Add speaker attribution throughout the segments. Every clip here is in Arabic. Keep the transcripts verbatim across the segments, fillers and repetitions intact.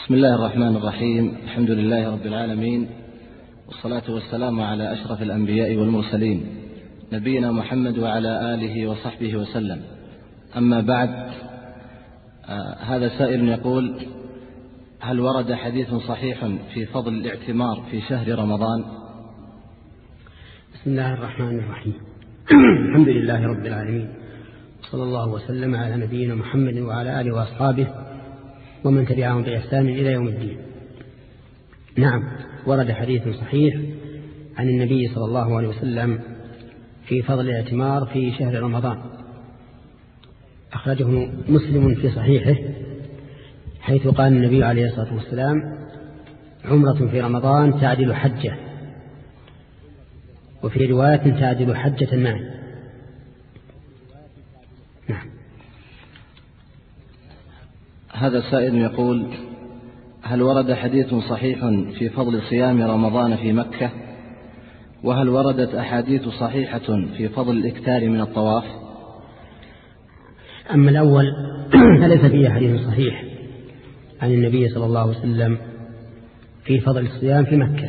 Speaker 1: بسم الله الرحمن الرحيم. الحمد لله رب العالمين، والصلاة والسلام على أشرف الأنبياء والمرسلين نبينا محمد وعلى آله وصحبه وسلم. أما بعد، آه هذا سائل يقول: هل ورد حديث صحيح في فضل الاعتمار في شهر رمضان؟
Speaker 2: بسم الله الرحمن الرحيم. الحمد لله رب العالمين، صلى الله وسلم على نبينا محمد وعلى آله وأصحابه ومن تبعهم بإحسان إلى يوم الدين. نعم، ورد حديث صحيح عن النبي صلى الله عليه وسلم في فضل الاعتمار في شهر رمضان، أخرجه مسلم في صحيحه، حيث قال النبي عليه الصلاة والسلام: عمرة في رمضان تعدل حجة، وفي رواية تعدل حجة معي. نعم.
Speaker 1: هذا السائل يقول: هل ورد حديث صحيح في فضل صيام رمضان في مكة؟ وهل وردت أحاديث صحيحة في فضل الإكثار من الطواف؟
Speaker 2: أما الأول فليس فيه حديث صحيح عن النبي صلى الله عليه وسلم في فضل الصيام في مكة،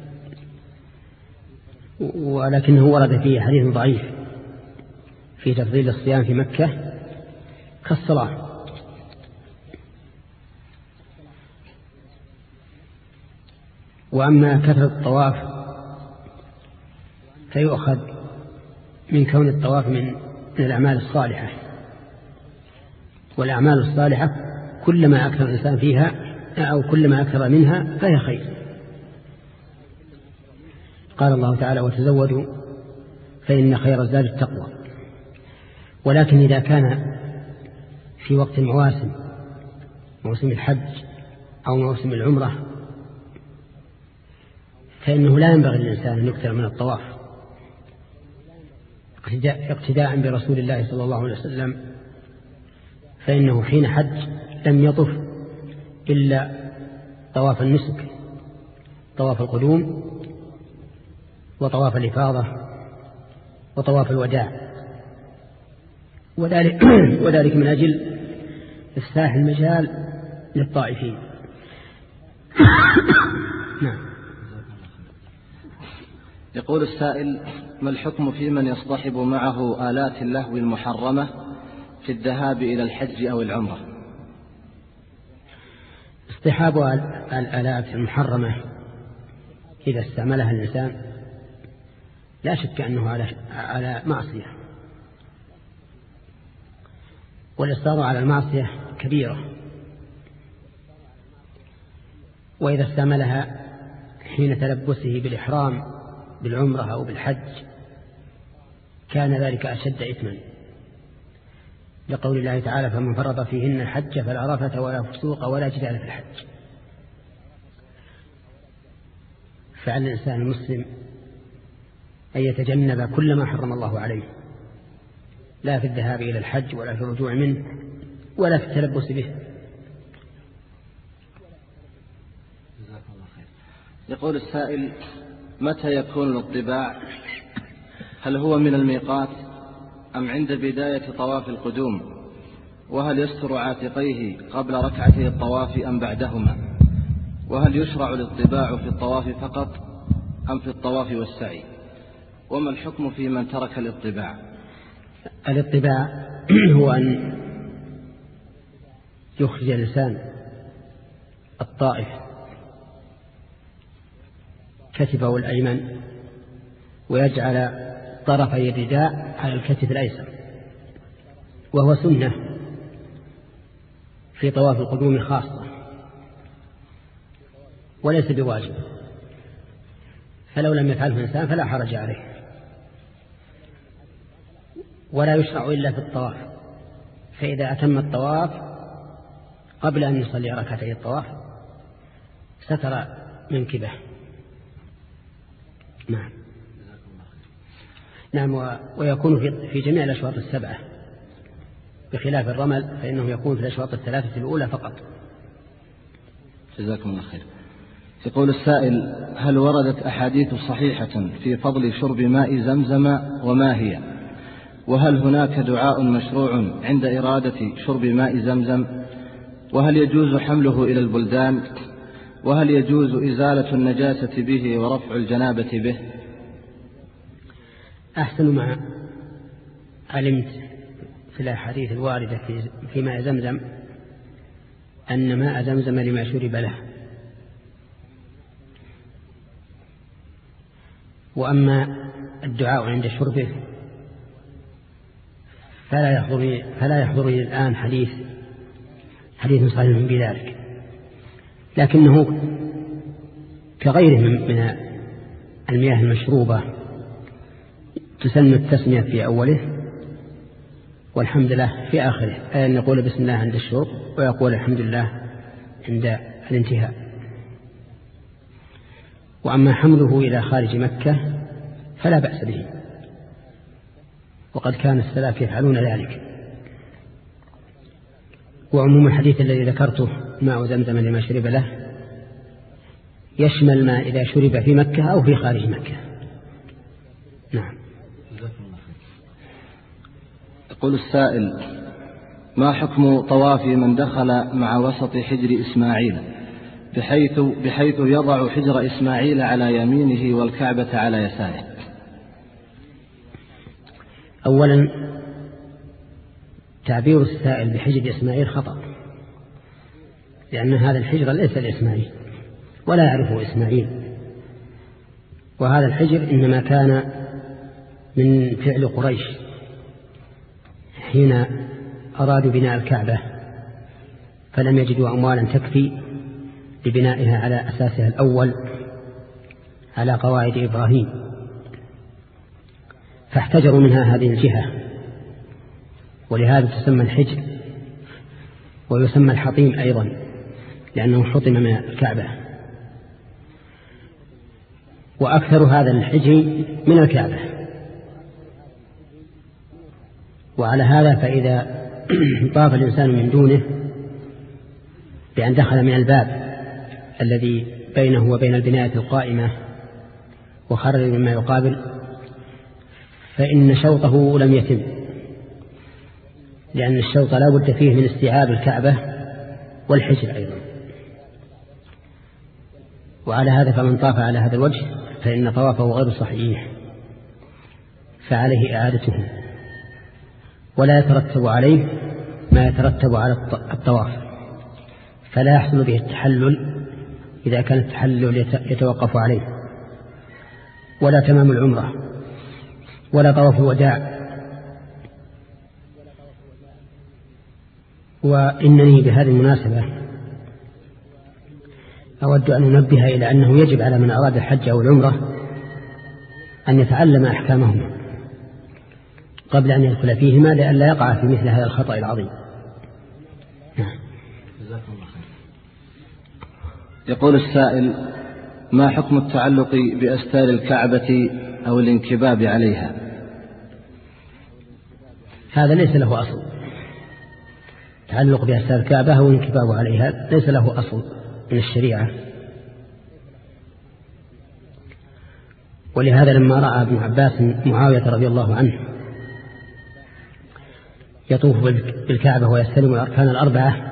Speaker 2: ولكنه ورد فيه حديث ضعيف في تفضيل الصيام في مكة كالصلاة. وأما كثرة الطواف فيؤخذ من كون الطواف من من الأعمال الصالحة، والأعمال الصالحة كلما أكثر الإنسان فيها أو كلما أكثر منها فهي خير. قال الله تعالى: وتزودوا فإن خير الزاد التقوى. ولكن إذا كان في وقت المواسم، موسم الحج أو موسم العمرة، فإنه لا ينبغي للإنسان أن يكثر من الطواف اقتداء برسول الله صلى الله عليه وسلم، فإنه حين حج لم يطف إلا طواف النسك، طواف القدوم وطواف الإفاضة وطواف الوداع، وذلك, وذلك من أجل إفساح المجال للطائفين. نعم.
Speaker 1: يقول السائل: ما الحكم في من يصطحب معه آلات اللهو المحرمة في الذهاب إلى الحج أو العمرة؟
Speaker 2: اصطحاب الآلات المحرمة إذا استعملها الإنسان لا شك أنه على على معصية، والإصرار على المعصية كبيرة، وإذا استعملها حين تلبسه بالإحرام بالعمرة أو بالحج كان ذلك أشد إثما، لقول الله تعالى: فمن فرض فيهن الحج فلا رفث ولا فسوق ولا جدال في الحج. فعلى الإنسان المسلم أن يتجنب كل ما حرم الله عليه، لا في الذهاب إلى الحج ولا في الرجوع منه ولا في التلبس به.
Speaker 1: يقول السائل: متى يكون الاطباع؟ هل هو من الميقات أم عند بداية طواف القدوم؟ وهل يستر عاتقيه قبل ركعتي الطواف أم بعدهما؟ وهل يشرع الاطباع في الطواف فقط أم في الطواف والسعي؟ وما الحكم في من ترك الاطباع؟
Speaker 2: الاطباع هو أن يخرج الإنسان الطائف كتفه الأيمن ويجعل طرفي الرداء على الكتف الأيسر، وهو سنة في طواف القدوم خاصة وليس بواجب، فلو لم يفعله الإنسان فلا حرج عليه. ولا يشرع إلا في الطواف، فإذا أتم الطواف قبل أن يصلي ركعتي الطواف ستر منكبه. نعم. نعم. ويكون في جميع الأشواط السبعة، بخلاف الرمل فإنه يكون في الأشواط الثلاثة الأولى فقط.
Speaker 1: جزاكم الله خير. يقول السائل: هل وردت أحاديث صحيحة في فضل شرب ماء زمزم وما هي؟ وهل هناك دعاء مشروع عند إرادة شرب ماء زمزم؟ وهل يجوز حمله إلى البلدان؟ وهل يجوز إزالة النجاسة به ورفع الجنابة به؟
Speaker 2: أحسن ما علمت في الأحاديث الواردة في ماء زمزم أن ماء زمزم لما شرب له. وأما الدعاء عند شربه فلا يحضرني فلا يحضرني الآن حديث حديث صحيح بذلك، لكنه كغيره من المياه المشروبة تسن التسمية في أوله والحمد لله في آخره، أي أن يقول بسم الله عند الشرب ويقول الحمد لله عند الانتهاء. وأما حمله إلى خارج مكة فلا بأس به، وقد كان السلف يفعلون ذلك. وعموم الحديث الذي ذكرته ماء زمزم لما شرب له يشمل ما إذا شرب في مكة أو في خارج مكة. نعم.
Speaker 1: يقول السائل: ما حكم طواف من دخل مع وسط حجر إسماعيل بحيث, بحيث يضع حجر إسماعيل على يمينه والكعبة على يساره؟
Speaker 2: أولا تعبير السائل بحجر إسماعيل خطأ، لأن هذا الحجر ليس لإسماعيل ولا يعرفه إسماعيل، وهذا الحجر إنما كان من فعل قريش حين أرادوا بناء الكعبة فلم يجدوا أموالا تكفي لبنائها على أساسها الأول على قواعد إبراهيم، فاحتجروا منها هذه الجهة، ولهذا تسمى الحجر، ويسمى الحطيم أيضا لأنه حطم من الكعبة، وأكثر هذا الحجر من الكعبة. وعلى هذا فإذا طاف الإنسان من دونه بأن دخل من الباب الذي بينه وبين البناية القائمة وخرج مما يقابل فإن شوطه لم يتم، لأن الشوط لا بد فيه من استيعاب الكعبة والحجر أيضا. وعلى هذا فمن طاف على هذا الوجه فإن طوافه غير صحيح، فعليه إعادته، ولا يترتب عليه ما يترتب على الطواف، فلا يحصل به التحلل إذا كان التحلل يتوقف عليه، ولا تمام العمرة، ولا طواف الوداع. وإنني بهذه المناسبة أود أن أنبه إلى أنه يجب على من أراد الحج أو العمرة أن يتعلم أحكامهما قبل أن يدخل فيهما لئلا يقع في مثل هذا الخطأ العظيم. نعم.
Speaker 1: يقول السائل: ما حكم التعلق بأستار الكعبة أو الانكباب عليها؟
Speaker 2: هذا ليس له أصل، تعلق بأستار الكعبة أو الانكباب عليها ليس له أصل من الشريعة. ولهذا لما رأى ابن عباس معاوية رضي الله عنه يطوف بالكعبة ويستلم الأركان الأربعة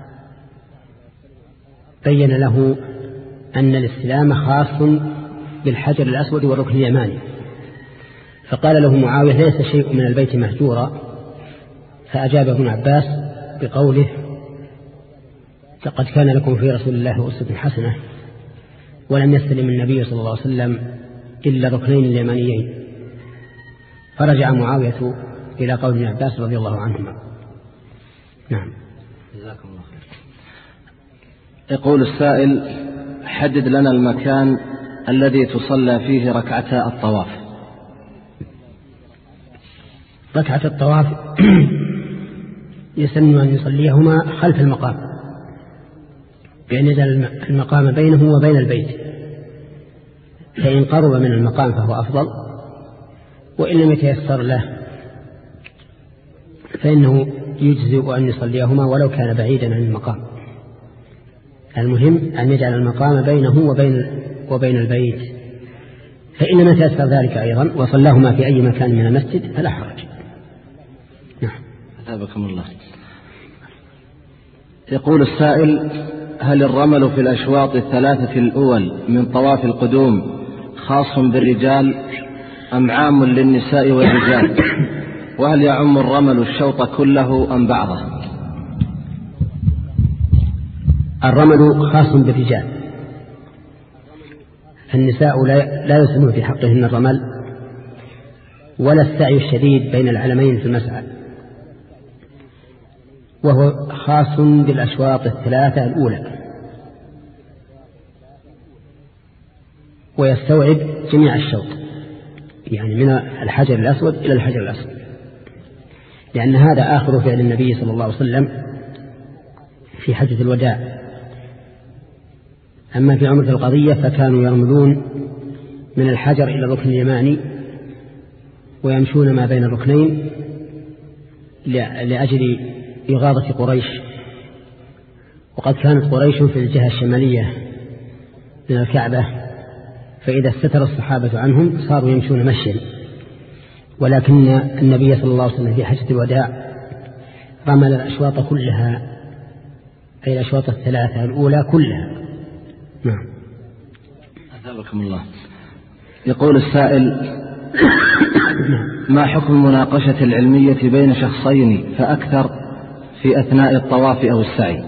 Speaker 2: بين له أن الاستلام خاص بالحجر الأسود والركن اليماني، فقال له معاوية: ليس شيء من البيت مهجورا. فأجاب ابن عباس بقوله: لقد كان لكم في رسول الله أسوة حسنة، ولم يستلم النبي صلى الله عليه وسلم إلا الركنين اليمانيين. فرجع معاوية إلى قول ابن عباس رضي الله عنهما. نعم.
Speaker 1: جزاكم الله خير. يقول السائل: حدد لنا المكان الذي تصلى فيه ركعتا الطواف.
Speaker 2: ركعة الطواف يسن أن يصليهما خلف المقام، بأن يجعل المقام بينه وبين البيت، فإن قرب من المقام فهو أفضل، وإن لم يتيسر له فإنه يجزئ أن يصليهما ولو كان بعيدا عن المقام. المهم أن يجعل المقام بينه وبين, وبين البيت، فإن لم يتيسر ذلك أيضا وصلاهما في أي مكان من المسجد فلا حرج. نعم.
Speaker 1: أثابكم الله. يقول السائل: هل الرمل في الأشواط الثلاثة الأول من طواف القدوم خاص بالرجال أم عام للنساء والرجال؟ وهل يعم الرمل الشوط كله أم بعضه؟
Speaker 2: الرمل خاص بالرجال، النساء لا يسمى في حقهن الرمل ولا السعي الشديد بين العلمين في المسعى، وهو خاص بالأشواط الثلاثة الأولى، ويستوعب جميع الشوط، يعني من الحجر الأسود إلى الحجر الأسود، لأن هذا آخر فعل النبي صلى الله عليه وسلم في حجة الوداع. أما في عمرة القضية فكانوا يرملون من الحجر إلى الركن اليماني ويمشون ما بين الركنين لأجل إغاظة قريش، وقد كانت قريش في الجهة الشمالية من الكعبة، فإذا استتر الصحابة عنهم صاروا يمشون مشيا، ولكن النبي صلى الله عليه وسلم في حجة الوداع رمل الأشواط كلها، أي الأشواط الثلاثة الأولى كلها. نعم.
Speaker 1: أثابكم الله. يقول السائل: ما حكم المناقشة العلمية بين شخصين فأكثر في أثناء الطواف أو السعي؟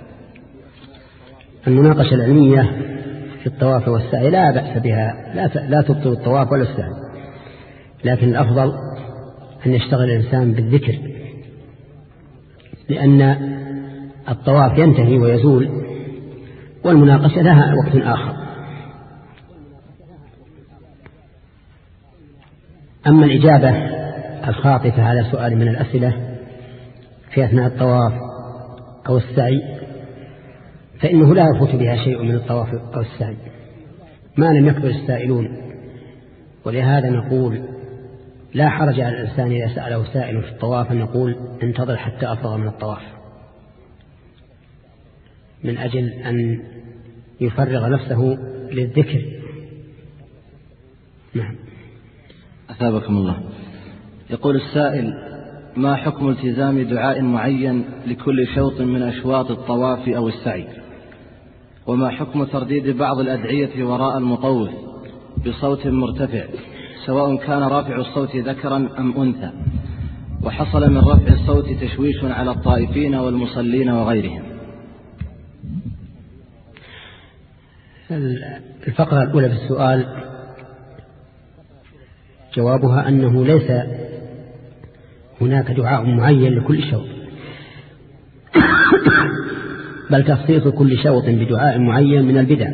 Speaker 2: المناقشة العلمية في الطواف والسعي لا بأس بها، لا لا تبطل الطواف ولا السعي، لكن الأفضل أن يشتغل الإنسان بالذكر، لأن الطواف ينتهي ويزول، والمناقشة لها وقت آخر. أما الإجابة الخاطفة على سؤال من الأسئلة في أثناء الطواف أو السعي فإنه لا يفوت بها شيء من الطواف أو السعي ما لم يكثر السائلون، ولهذا نقول لا حرج على الإنسان إذا سأله سائل في الطواف أن نقول انتظر حتى أفرغ من الطواف، من أجل أن يفرغ نفسه للذكر. نعم.
Speaker 1: أثابكم الله. يقول السائل: ما حكم التزام دعاء معين لكل شوط من أشواط الطواف أو السعي؟ وما حكم ترديد بعض الأدعية وراء المطوف بصوت مرتفع سواء كان رافع الصوت ذكرا أم أنثى، وحصل من رفع الصوت تشويش على الطائفين والمصلين وغيرهم؟
Speaker 2: الفقرة الأولى في السؤال جوابها أنه ليس هناك دعاء معين لكل شوط، بل تخصيص كل شوط بدعاء معين من البدع،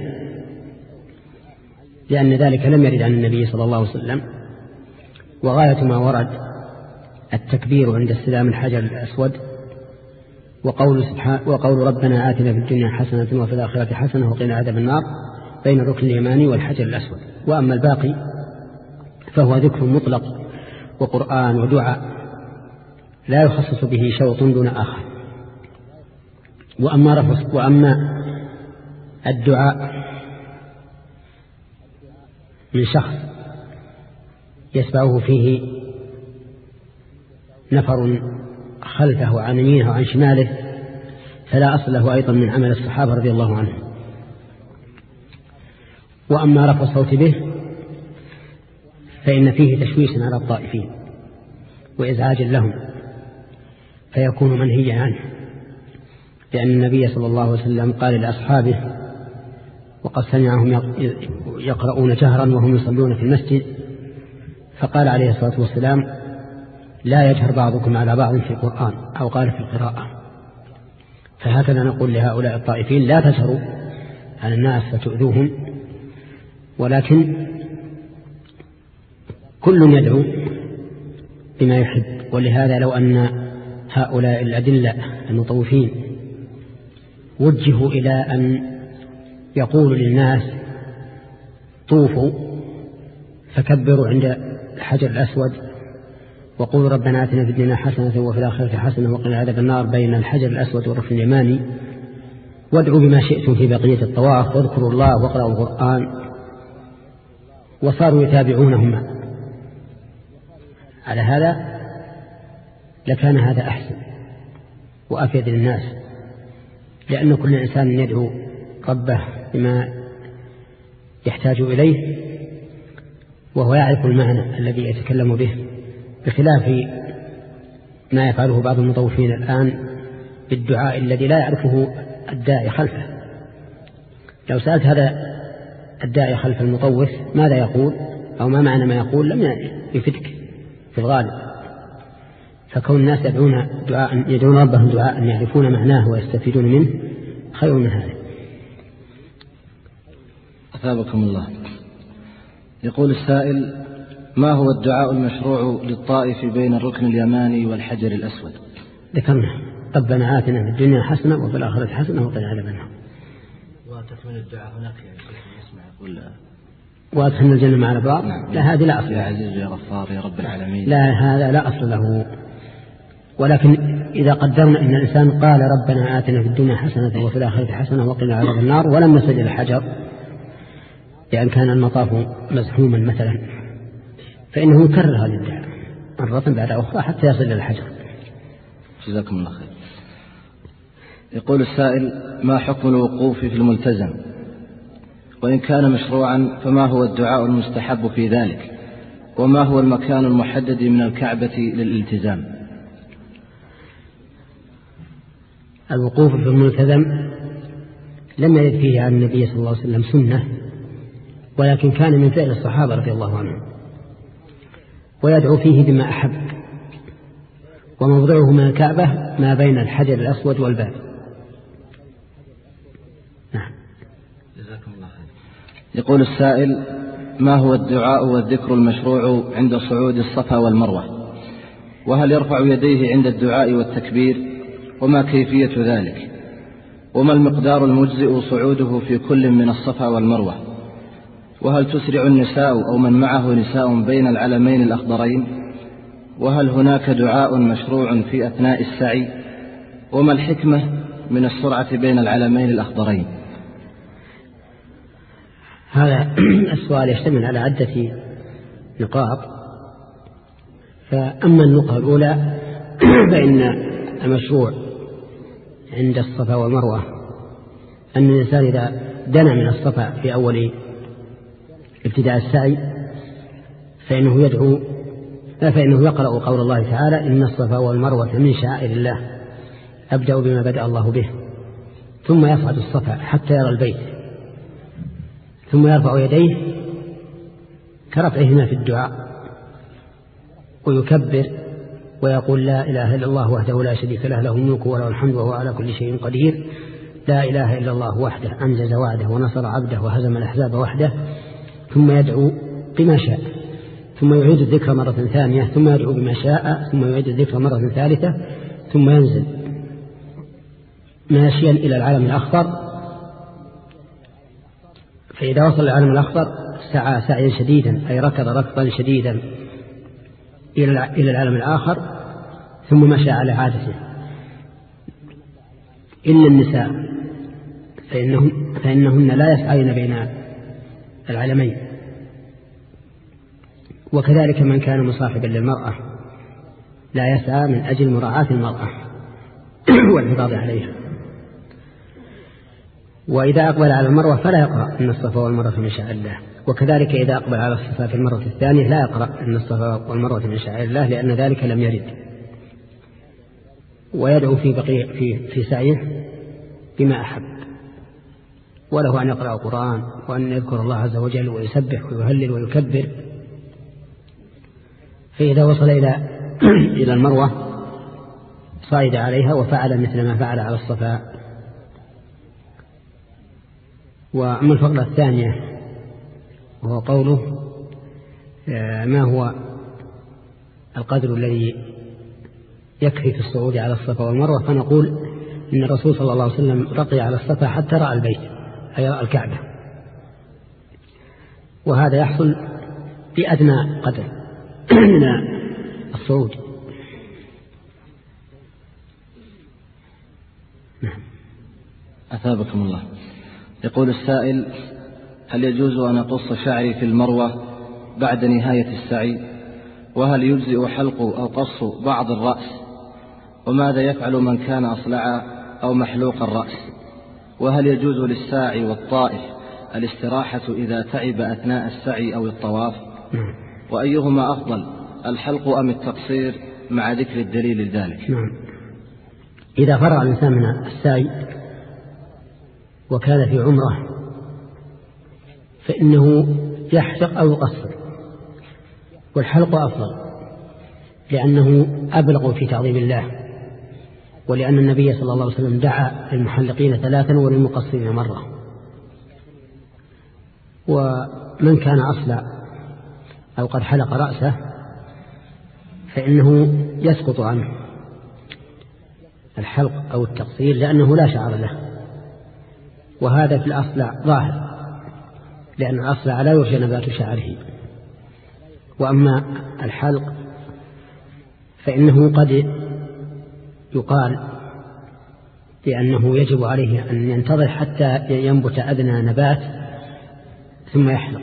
Speaker 2: لأن ذلك لم يرد عن النبي صلى الله عليه وسلم، وغاية ما ورد التكبير عند استلام الحجر الأسود وقول, وقول ربنا آتنا في الدنيا حسنة وفي الآخرة حسنة وقنا عذاب النار بين الركن اليماني والحجر الأسود. وأما الباقي فهو ذكر مطلق وقرآن ودعاء لا يخصص به شوط دون آخر. وأما, رفض وأما الدعاء من شخص يسبعه فيه نفر خلفه عن يمينه وعن شماله فلا أصل له أيضا من عمل الصحابة رضي الله عنهم. وأما رفع الصوت به فإن فيه تشويش على الطائفين وإزعاج لهم فيكون منهيا عنه، لأن النبي صلى الله عليه وسلم قال لأصحابه وقد سمعهم يقرؤون جهرا وهم يصلون في المسجد، فقال عليه الصلاة والسلام: لا يجهر بعضكم على بعض في القرآن، أو قال في القراءة. فهكذا نقول لهؤلاء الطائفين: لا تجهروا على الناس فتؤذوهم، ولكن كل يدعو بما يحب. ولهذا لو أن هؤلاء الأدلة المطوفين وجهوا إلى أن يقولوا للناس طوفوا فكبروا عند الحجر الأسود وقولوا ربنا آتنا في الدنيا حسنة وفي الآخرة حسنة وقنا عذاب النار بين الحجر الأسود والركن اليماني، وادعوا بما شئتم في بقية الطواف واذكروا الله واقرأوا القرآن، وصاروا يتابعونهما على هذا، لكان هذا أحسن وأفيد للناس لأن كل إنسان يدعو ربه بما يحتاج إليه وهو يعرف المعنى الذي يتكلم به، بخلاف ما يفعله بعض المطوفين الآن بالدعاء الذي لا يعرفه الداعي خلفه. لو سألت هذا الداعي خلف المطوف ماذا يقول أو ما معنى ما يقول لم يفتك في الغالب. فكون الناس يدعون, دعاء يدعون ربهم دعاء يعرفون معناه ويستفيدون منه خير من هذا.
Speaker 1: أثابكم الله. يقول السائل: ما هو الدعاء المشروع للطائف بين الركن اليماني والحجر الأسود؟
Speaker 2: ذكرنا: ربنا آتنا في الدنيا حسنة وفي الآخرة حسنة وقنا عذاب النار.
Speaker 1: وتكمل الدعاء هناك يا شيخ نسمع يقول
Speaker 2: وادخلنا الجنة مع الأبرار.
Speaker 1: نعم.
Speaker 2: لا، هذه لا أصل.
Speaker 1: يا عزيز يا غفار يا رب العالمين.
Speaker 2: لا، هذا لا أصل له. ولكن إذا قدرنا أن الإنسان قال ربنا آتنا في الدنيا حسنة وفي الآخرة حسنة وقنا عذاب النار ولم يصل إلى الحجر لأن كان المطاف مزحوما مثلا، فإنه يكرر هذه الدعاء مرة بعد أخرى حتى يصل إلى الحجر.
Speaker 1: جزاكم الله خير. يقول السائل: ما حكم الوقوف في الملتزم؟ وإن كان مشروعا فما هو الدعاء المستحب في ذلك؟ وما هو المكان المحدد من الكعبة للالتزام؟
Speaker 2: الوقوف في الملتزم لم يرد فيه عن النبي صلى الله عليه وسلم سنة، ولكن كان من فعل الصحابة رضي الله عنهم، ويدعو فيه بما أحب، وموضعه من الكعبة ما بين الحجر الأسود والباب. نعم.
Speaker 1: جزاكم الله خير. يقول السائل: ما هو الدعاء والذكر المشروع عند صعود الصفا والمروة؟ وهل يرفع يديه عند الدعاء والتكبير؟ وما كيفية ذلك؟ وما المقدار المجزئ صعوده في كل من الصفا والمروة؟ وهل تسرع النساء أو من معه نساء بين العلمين الأخضرين؟ وهل هناك دعاء مشروع في أثناء السعي؟ وما الحكمة من السرعة بين العلمين الأخضرين؟
Speaker 2: هذا السؤال يشتمل على عدة نقاط. فأما النقطة الأولى فإن المشروع عند الصفا والمروة أن الإنسان إذا دنا من الصفا في أول ابتداء السعي فإنه يدعو فإنه يقرأ قول الله تعالى: إن الصفا والمروة من شعائر الله أبدأ بما بدأ الله به، ثم يصعد الصفا حتى يرى البيت، ثم يرفع يديه كرفعهما في الدعاء ويكبر ويقول: لا إله إلا الله وحده لا شريك له، له الملك وله الحمد وهو على كل شيء قدير، لا إله إلا الله وحده أنجز وعده ونصر عبده وهزم الأحزاب وحده. ثم يدعو بما شاء، ثم يعيد الذكر مرة ثانية، ثم يدعو بما شاء، ثم يعيد الذكر مرة ثالثة، ثم ينزل ماشيا إلى العالم الأخضر. فإذا وصل العالم الأخضر سعى سعيا شديدا، أي ركض ركضا شديدا إلى العالم الآخر، ثم مشى على عادته، إلا النساء فإنهن, فإنهن لا يسعين بين العالمين. وكذلك من كان مصاحبا للمرأة لا يسعى من أجل مراعاة المرأة والحفاظ عليها. وإذا أقبل على المروة فلا يقرأ إن الصفا والمروة من شعائر الله، وكذلك إذا أقبل على الصفا في المرة الثانية لا يقرأ إن الصفا والمروة من شعائر الله، لأن ذلك لم يرد. ويدعو في بقية في في سعيه بما أحب، وله أن يقرأ القرآن وأن يذكر الله عز وجل ويسبح ويهلل ويكبر. فإذا وصل إلى إلى المروة صعد عليها وفعل مثل ما فعل على الصفا. وأما الفقرة الثانية وهو قوله: ما هو القدر الذي يكفي في الصعود على الصفا والمروة؟ فنقول إن الرسول صلى الله عليه وسلم رقي على الصفا حتى رأى البيت، أي رأى الكعبة، وهذا يحصل بأدنى قدر من الصعود. نعم.
Speaker 1: أثابكم الله. يقول السائل: هل يجوز أن أقص شعري في المروة بعد نهاية السعي؟ وهل يجزئ حلق أو قص بعض الرأس؟ وماذا يفعل من كان أصلع أو محلوق الرأس؟ وهل يجوز للساعي والطائف الاستراحة إذا تعب أثناء السعي أو الطواف؟ وأيهما أفضل، الحلق أم التقصير، مع ذكر الدليل لذلك؟
Speaker 2: نعم. إذا فرغ الإنسان من السعي وكان في عمره فإنه يحلق أو يقصر، والحلق أفضل لأنه أبلغ في تعظيم الله، ولأن النبي صلى الله عليه وسلم دعا للمحلقين ثلاثا وللمقصرين مرة. ومن كان أصلع أو قد حلق رأسه فإنه يسقط عنه الحلق أو التقصير لأنه لا شعر له، وهذا في الأصلع ظاهر لأن الأصلع لا يرجى نبات شعره. وأما الحلق فإنه قد يقال بأنه يجب عليه أن ينتظر حتى ينبت أدنى نبات ثم يحلق.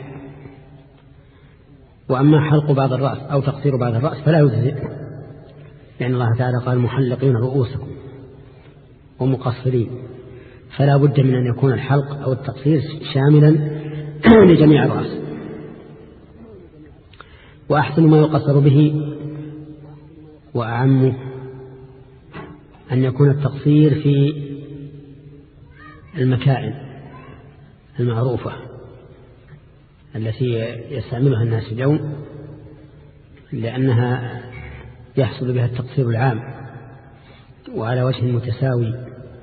Speaker 2: وأما حلق بعض الرأس أو تقصير بعض الرأس فلا يجزئ، لأن الله تعالى قال محلقين رؤوسكم ومقصرين، فلا بد من أن يكون الحلق أو التقصير شاملا لجميع الرأس. وأحسن ما يقصر به وأعم أن يكون التقصير في المكائن المعروفة التي يستعملها الناس اليوم، لأنها يحصل بها التقصير العام وعلى وجه متساوي،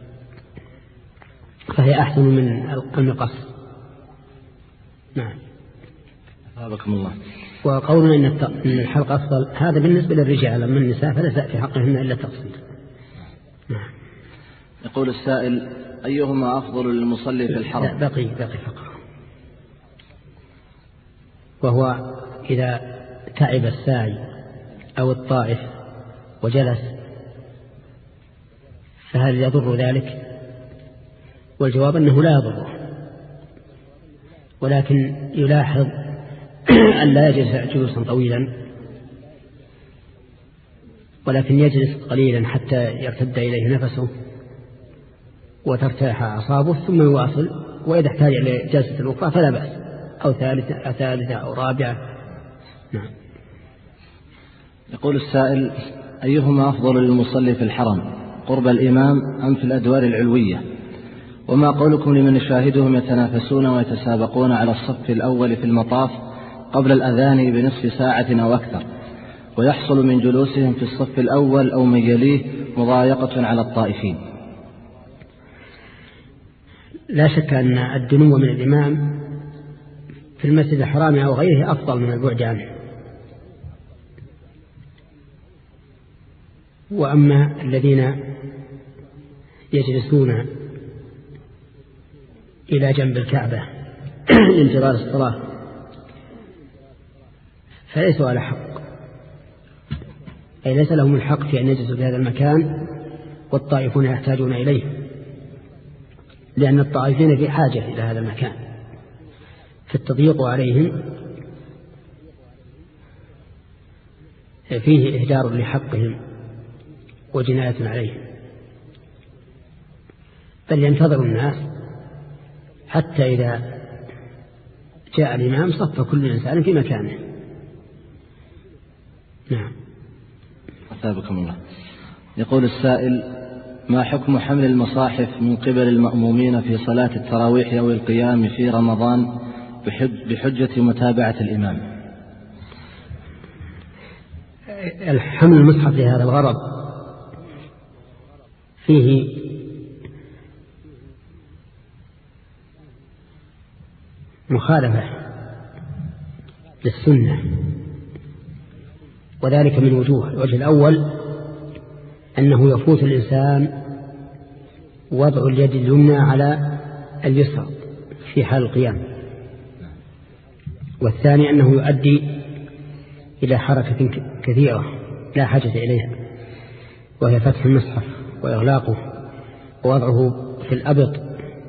Speaker 2: فهي أحسن من المقص. نعم.
Speaker 1: أثابكم الله.
Speaker 2: وقولنا إن الحلق أفضل هذا بالنسبة للرجال، أما النساء فليس في حقهن إلا التقصير. نعم.
Speaker 1: يقول السائل: أيهما أفضل للمصلي في الحرم؟
Speaker 2: لا بقي بقي فقط، وهو إذا تعب الساعي أو الطائف وجلس فهل يضر ذلك؟ والجواب أنه لا يضره، ولكن يلاحظ أن لا يجلس جلوسا طويلا، ولكن يجلس قليلا حتى يرتد إليه نفسه وترتاح أعصابه ثم يواصل، وإذا احتاج إلى جلسة أخرى فلا بأس، أو ثالثة, ثالثة أو رابعة. نعم.
Speaker 1: يقول السائل: أيهما أفضل للمصلي في الحرم، قرب الإمام أم في الأدوار العلوية؟ وما قولكم لمن يشاهدهم يتنافسون ويتسابقون على الصف الأول في المطاف قبل الأذان بنصف ساعة أو أكثر، ويحصل من جلوسهم في الصف الأول أو من يليه مضايقة على الطائفين؟
Speaker 2: لا شك أن الدنو من الإمام في المسجد الحرام أو غيره أفضل من البعد عنه. وأما الذين يجلسون إلى جنب الكعبة لانتظار الصلاة فليسوا على حق، أي ليس لهم الحق في أن يجلسوا في هذا المكان والطائفون يحتاجون إليه، لأن الطائفين في حاجة إلى هذا المكان، فالتضييق عليهم فيه إهدار لحقهم وجناية عليهم، بل ينتظر الناس حتى إذا جاء الإمام صف كل إنسان في مكانه. نعم.
Speaker 1: أثابكم الله. يقول السائل: ما حكم حمل المصاحف من قبل المأمومين في صلاة التراويح أو القيام في رمضان بحجة متابعة الإمام؟
Speaker 2: الحمل المصحف لهذا الغرض فيه مخالفة للسنة، وذلك من وجوه. الوجه الأول أنه يفوت الإنسان وضع اليد اليمنى على اليسرى في حال القيام، والثاني أنه يؤدي إلى حركة كثيرة لا حاجة إليها، وهي فتح المصحف وإغلاقه ووضعه في الأبط،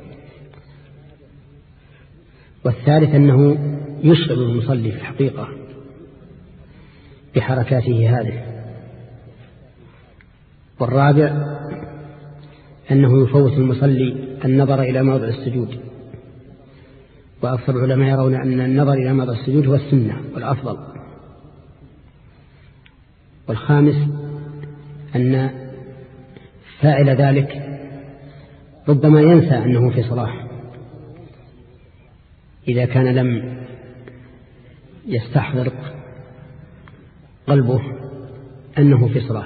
Speaker 2: والثالث أنه يشغل المصلي في الحقيقة بحركاته هذه، والرابع أنه يفوت المصلي النظر إلى موضع السجود، وأكثر العلماء يرون أن النظر إلى موضع السجود هو السنة والأفضل. والخامس أن فاعل ذلك ربما ينسى أنه في صلاة إذا كان لم يستحضر قلبه أنه في صلاة،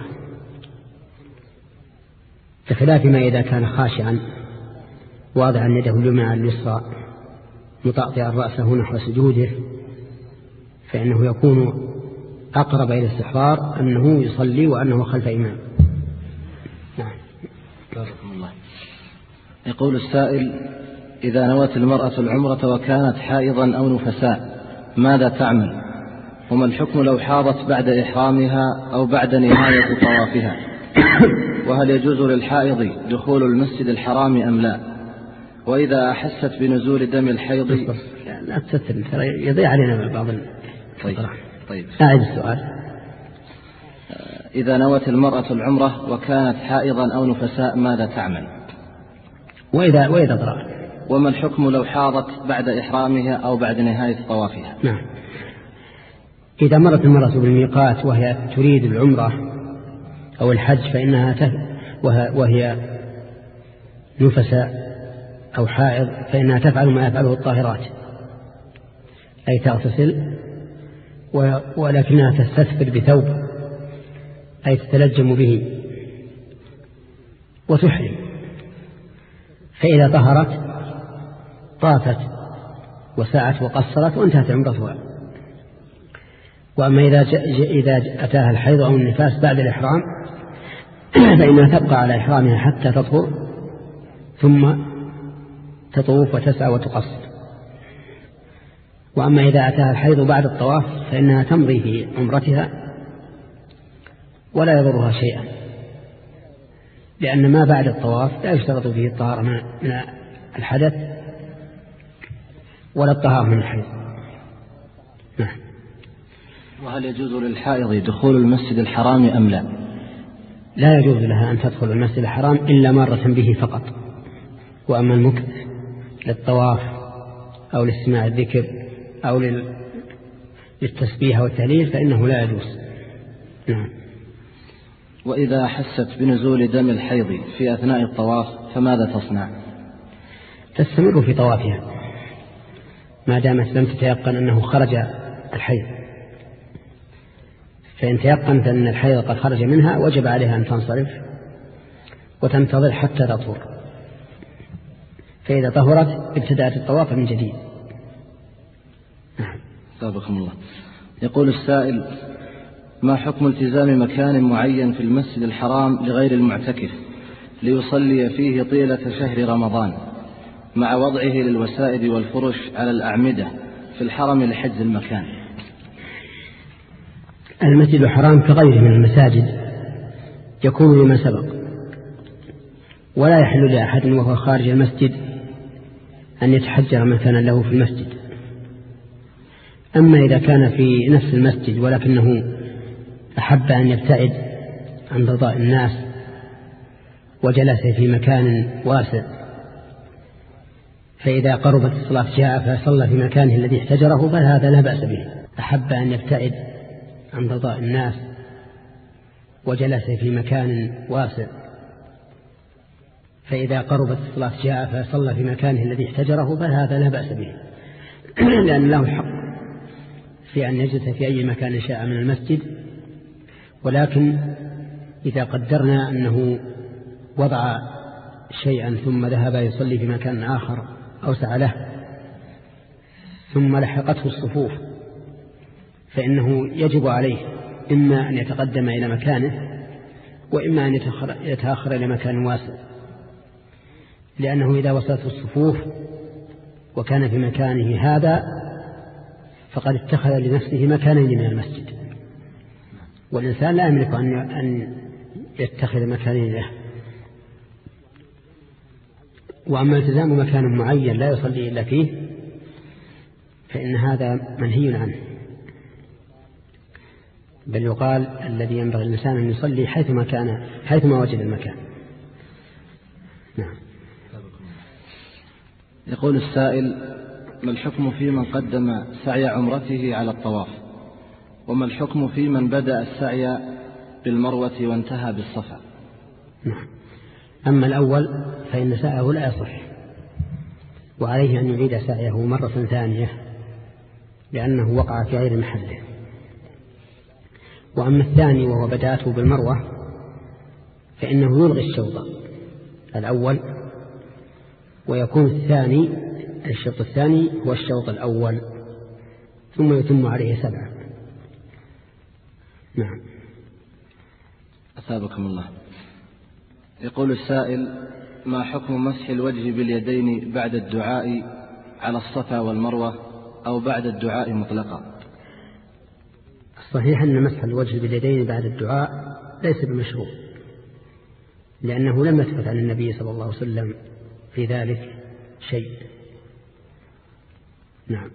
Speaker 2: بخلاف ما إذا كان خاشعا واضعا يده اليمنى على اليسرى مطأطئا رأسه نحو سجوده، فإنه يكون أقرب إلى الاستحضار أنه يصلي وأنه خلف إمام. نعم.
Speaker 1: الله. يقول السائل: إذا نوت المرأة العمرة وكانت حائضا أو نفساء ماذا تعمل؟ وما الحكم لو حاضت بعد إحرامها أو بعد نهاية طوافها؟ وهل يجوز للحائض دخول المسجد الحرام أم لا؟ وإذا أحست بنزول دم الحيض
Speaker 2: لا تستثل ترى يضيع علينا بعض.
Speaker 1: طيب. طيب.
Speaker 2: أعيد السؤال.
Speaker 1: إذا نوت المرأة العمرة وكانت حائضا أو نفساء ماذا تعمل؟
Speaker 2: وإذا وإذا ضرر.
Speaker 1: وما الحكم لو حاضت بعد إحرامها أو بعد نهاية طوافها؟
Speaker 2: نعم. إذا مرت المرأة بالميقات وهي تريد العمرة أو الحج فإنها تف... وهي نفساء أو حائض فإنها تفعل ما يفعله الطاهرات، أي تغتسل ولكنها تستثبر بثوب أي تتلجم به وتحرم، فإذا طهرت طافت وسعت وقصرت وانتهت عمرتها. وأما إذا, إذا أتاها الحيض أو النفاس بعد الإحرام فإنها تبقى على إحرامها حتى تطهر ثم تطوف وتسعى وتقصر. وأما إذا أتاها الحيض بعد الطواف فإنها تمضي في عمرتها ولا يضرها شيئا، لأن ما بعد الطواف لا يشترط فيه الطهارة من الحدث ولا الطهارة من الحيض. نعم.
Speaker 1: وهل يجوز للحائض دخول المسجد الحرام أم لا؟
Speaker 2: لا يجوز لها أن تدخل المسجد الحرام إلا مرة به فقط. وأما المكث للطواف أو لاستماع الذكر أو للتسبيح والتهليل فإنه لا يجوز. نعم.
Speaker 1: وإذا حست بنزول دم الحيض في أثناء الطواف فماذا تصنع؟
Speaker 2: تستمر في طوافها ما دامت لم تتيقن أنه خرج الحيض، فإن تيقنت أن الحيض قد خرج منها وجب عليها أن تنصرف وتنتظر حتى تطهر، فإذا طهرت ابتدأت الطواف من جديد.
Speaker 1: نعم. سابقكم الله. يقول السائل: ما حكم التزام مكان معين في المسجد الحرام لغير المعتكف ليصلي فيه طيلة شهر رمضان مع وضعه للوسائد والفرش على الأعمدة في الحرم لحجز المكان؟
Speaker 2: المسجد الحرام كغيره من المساجد يكون لما سبق، ولا يحل لأحد وهو خارج المسجد أن يتحجر مكانا له في المسجد. أما إذا كان في نفس المسجد ولكنه أحب أن يبتعد عن ضوضاء الناس وجلس في مكان واسع، فإذا قربت الصلاة جاء فصلى في مكانه الذي احتجره فهذا لا بأس به. أحب أن يبتعد عن ضوضاء الناس وجلس في مكان واسع، فإذا قربت الصلاة جاء فصلى في مكانه الذي احتجره فهذا لا بأس به، لأن له الحق في أن يجلس في أي مكان شاء من المسجد. ولكن إذا قدرنا أنه وضع شيئا ثم ذهب يصلي في مكان آخر أوسع له ثم لحقته الصفوف فإنه يجب عليه إما أن يتقدم إلى مكانه وإما أن يتأخر إلى مكان واسع، لأنه إذا وصلته الصفوف وكان في مكانه هذا فقد اتخذ لنفسه مكانين من المسجد، والإنسان لا يملك أن يتخذ مكانين له. وأما التزام مكان معين لا يصلي إلا فيه فإن هذا منهي عنه، بل يقال الذي ينبغي الإنسان أن يصلي حيثما كان حيثما وجد المكان. نعم.
Speaker 1: يقول السائل: ما الحكم في من قدم سعي عمرته على الطواف؟ وما الحكم في من بدأ السعي بالمروة وانتهى بالصفا؟
Speaker 2: نعم. أما الأول فإن سعيه لا يصح، وعليه أن يعيد سعيه مرة ثانية لأنه وقع في غير محله. وأما الثاني وهو بدأته بالمروة فإنه يلغي الشوط الأول ويكون الثاني الشوط الثاني هو الشوط الأول ثم يتم عليه سبعة. نعم.
Speaker 1: أثابكم الله. يقول السائل: ما حكم مسح الوجه باليدين بعد الدعاء على الصفا والمروة أو بعد الدعاء مطلقا؟
Speaker 2: الصحيح أن مسح الوجه باليدين بعد الدعاء ليس بمشروع، لأنه لم يثبت عن النبي صلى الله عليه وسلم في ذلك شيء. نعم.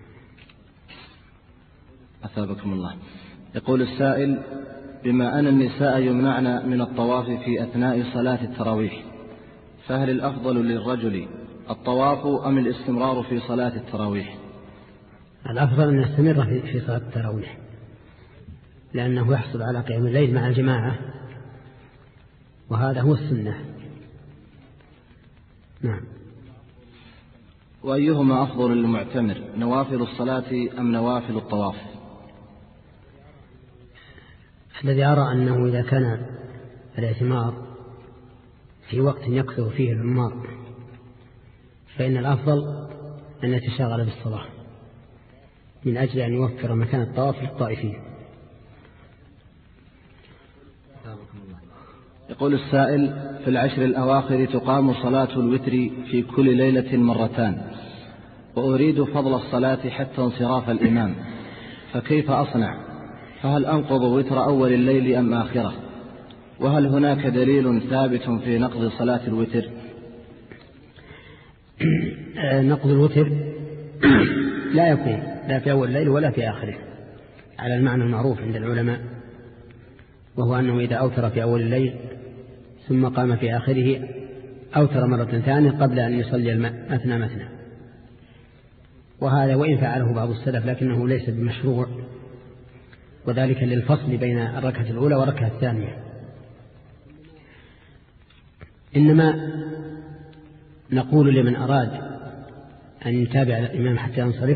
Speaker 1: أثابكم الله. يقول السائل: بما أن النساء يمنعن من الطواف في أثناء صلاة التراويح، فهل الأفضل للرجل الطواف أم الاستمرار في صلاة التراويح؟
Speaker 2: الأفضل أن يستمر في صلاة التراويح، لأنه يحصل على قيام الليل مع الجماعة، وهذا هو السنة. نعم.
Speaker 1: وأيهما أفضل للمعتمر، نوافل الصلاة أم نوافل الطواف؟
Speaker 2: الذي أرى أنه إذا كان الاعتمار في وقت يكثر فيه العمار فإن الأفضل أن يتشاغل بالصلاة من أجل أن يوفر مكان الطواف للطائفين.
Speaker 1: يقول السائل: في العشر الأواخر تقام صلاة الوتر في كل ليلة مرتان، وأريد فضل الصلاة حتى انصراف الإمام، فكيف أصنع؟ فهل أنقض وتر أول الليل أم آخره؟ وهل هناك دليل ثابت في نقض صلاة الوتر؟
Speaker 2: نقض الوتر لا يكون لا في أول الليل ولا في آخره على المعنى المعروف عند العلماء، وهو أنه إذا أوتر في أول الليل ثم قام في آخره أوتر مرة ثانية قبل أن يصلي مثنى مثنى. وهذا وإن فعله بعض السلف لكنه ليس بمشروع، وذلك للفصل بين الركعة الأولى والركعة الثانية. إنما نقول لمن أراد أن يتابع الإمام حتى ينصرف